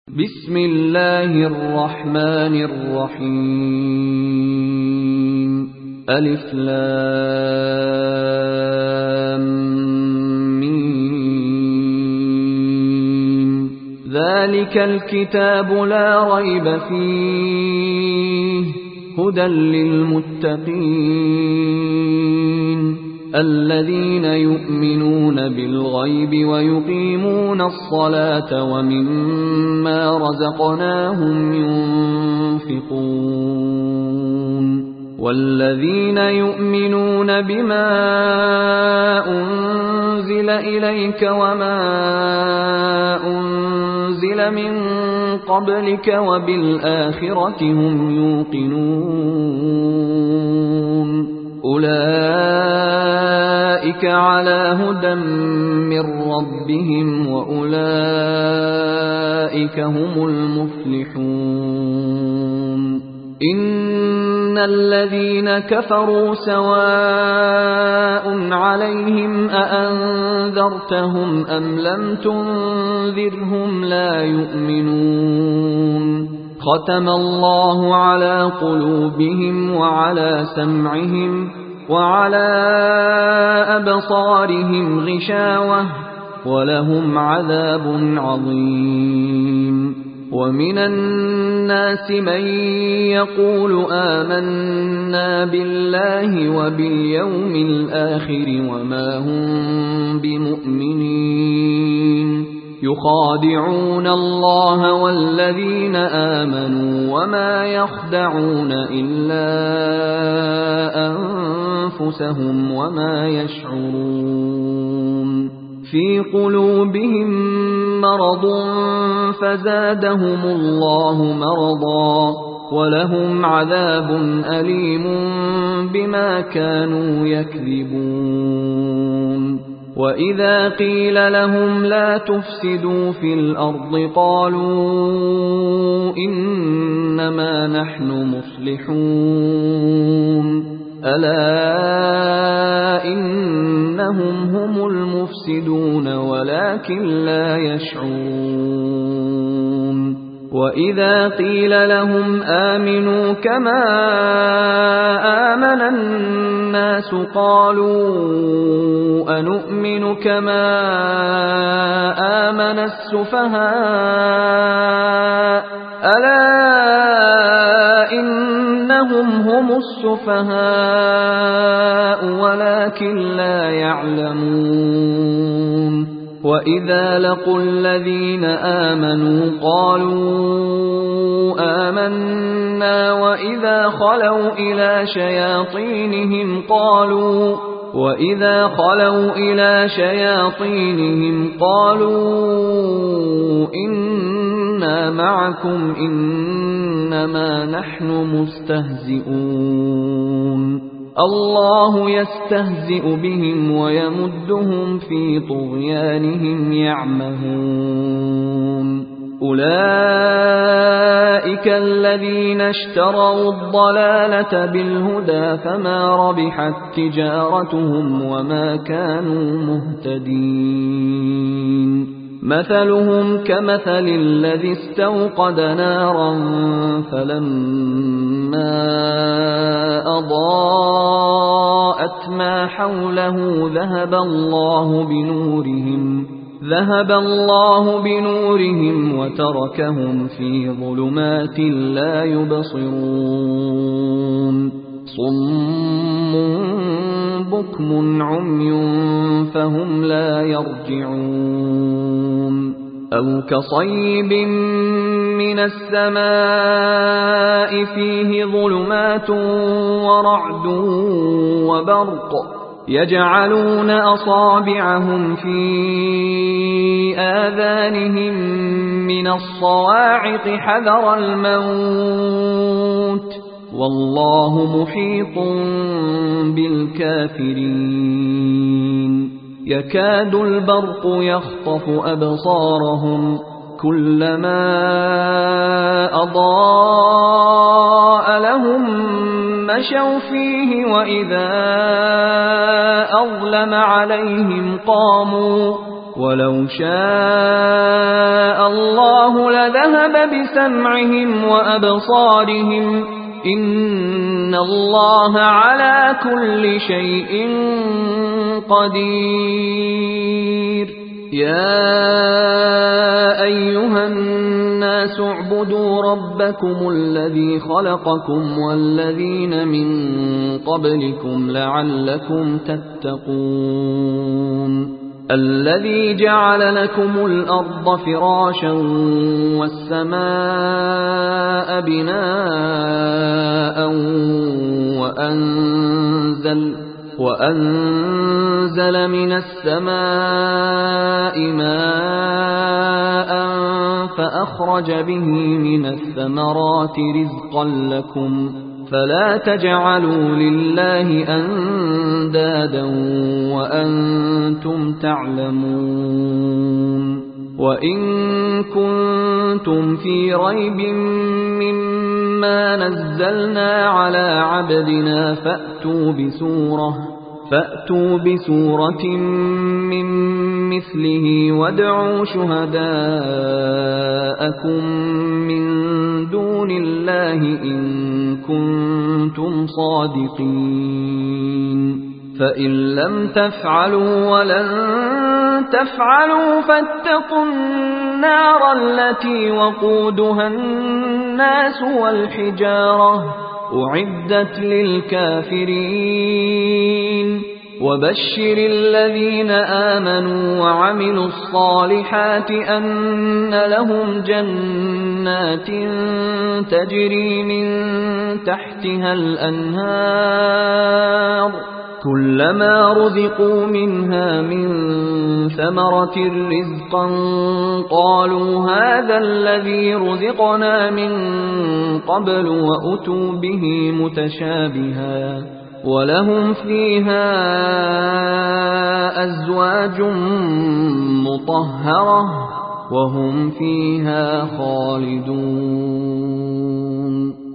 بسم الله الرحمن الرحيم ألف لام ميم ذلك الكتاب لا ريب فيه هدى للمتقين الذين يؤمنون بالغيب ويقيمون الصلاة ومما رزقناهم ينفقون والذين يؤمنون بما أنزل إليك وما أنزل من قبلك وبالآخرة هم يوقنون أولئك على هدى من ربهم وأولئك هم المفلحون إن الذين كفروا سواء عليهم أأنذرتهم أم لم تنذرهم لا يؤمنون ختم الله على قلوبهم وعلى سمعهم وعلى أبصارهم غشاوة ولهم عذاب عظيم ومن الناس من يقول آمنا بالله وباليوم الآخر وما هم بمؤمنين يخادعون الله والذين آمنوا وما يخدعون إلا أنفسهم وما يشعرون في قلوبهم مرض فزادهم الله مرضا ولهم عذاب أليم بما كانوا يكذبون وإذا قيل لهم لا تفسدوا في الأرض قالوا إنما نحن مصلحون ألا إنهم هم المفسدون ولكن لا يشعرون وإذا قيل لهم آمنوا كما آمن الناس قالوا أنؤمن كما آمن السفهاء ألا إنهم هم السفهاء ولكن لا يعلمون وإذا لقوا الذين آمنوا قالوا آمنا وإذا خلوا إلى شياطينهم قالوا إنا معكم إنما نحن مستهزئون الله يستهزئ بهم ويمدهم في طغيانهم يعمهون أولئك الذين اشتروا الضلالة بالهدى فما ربحت تجارتهم وما كانوا مهتدين مثلهم كمثل الذي استوقد نارا فلما أضاءت ما حوله ذهب الله بنورهم وتركهم في ظلمات لا يبصرون صم بكم عمي فهم لا يرجعون أو كصيب من السماء فيه ظلمات ورعد وبرق يجعلون أصابعهم في آذانهم من الصواعق حذر الموت والله محيط بالكافرين يكاد البرق يخطف أبصارهم كلما أضاء لهم مشوا فيه وإذا أظلم عليهم قاموا ولو شاء الله لذهب يذهب بسمعهم وأبصارهم إن الله على كل شيء قدير. يا أيها الناس اعبدوا ربكم الذي خلقكم والذين من قبلكم لعلكم تتقون. الذي جعل لكم الأرض فراشا والسماء بناء وأنزل من السماء ماء فأخرج به من الثمرات رزقا لكم فلا تجعلوا لله أندادا وأنتم تعلمون. وإن كنتم في ريب مما نزلنا على عبدنا فأتوا بسورة من مثله وادعوا شهداءكم من دون الله إن كنتم صادقين. فإن لم تفعلوا ولن تفعلوا فاتقوا النار التي وقودها الناس والحجارة أعدت للكافرين. وبشر الذين آمنوا وعملوا الصالحات أن لهم جنات تجري من تحتها الأنهار كلما رزقوا منها من ثمرة رزقا قالوا هذا الذي رزقنا من قبل وأتوا به متشابها ولهم فيها أزواج مطهرة وهم فيها خالدون.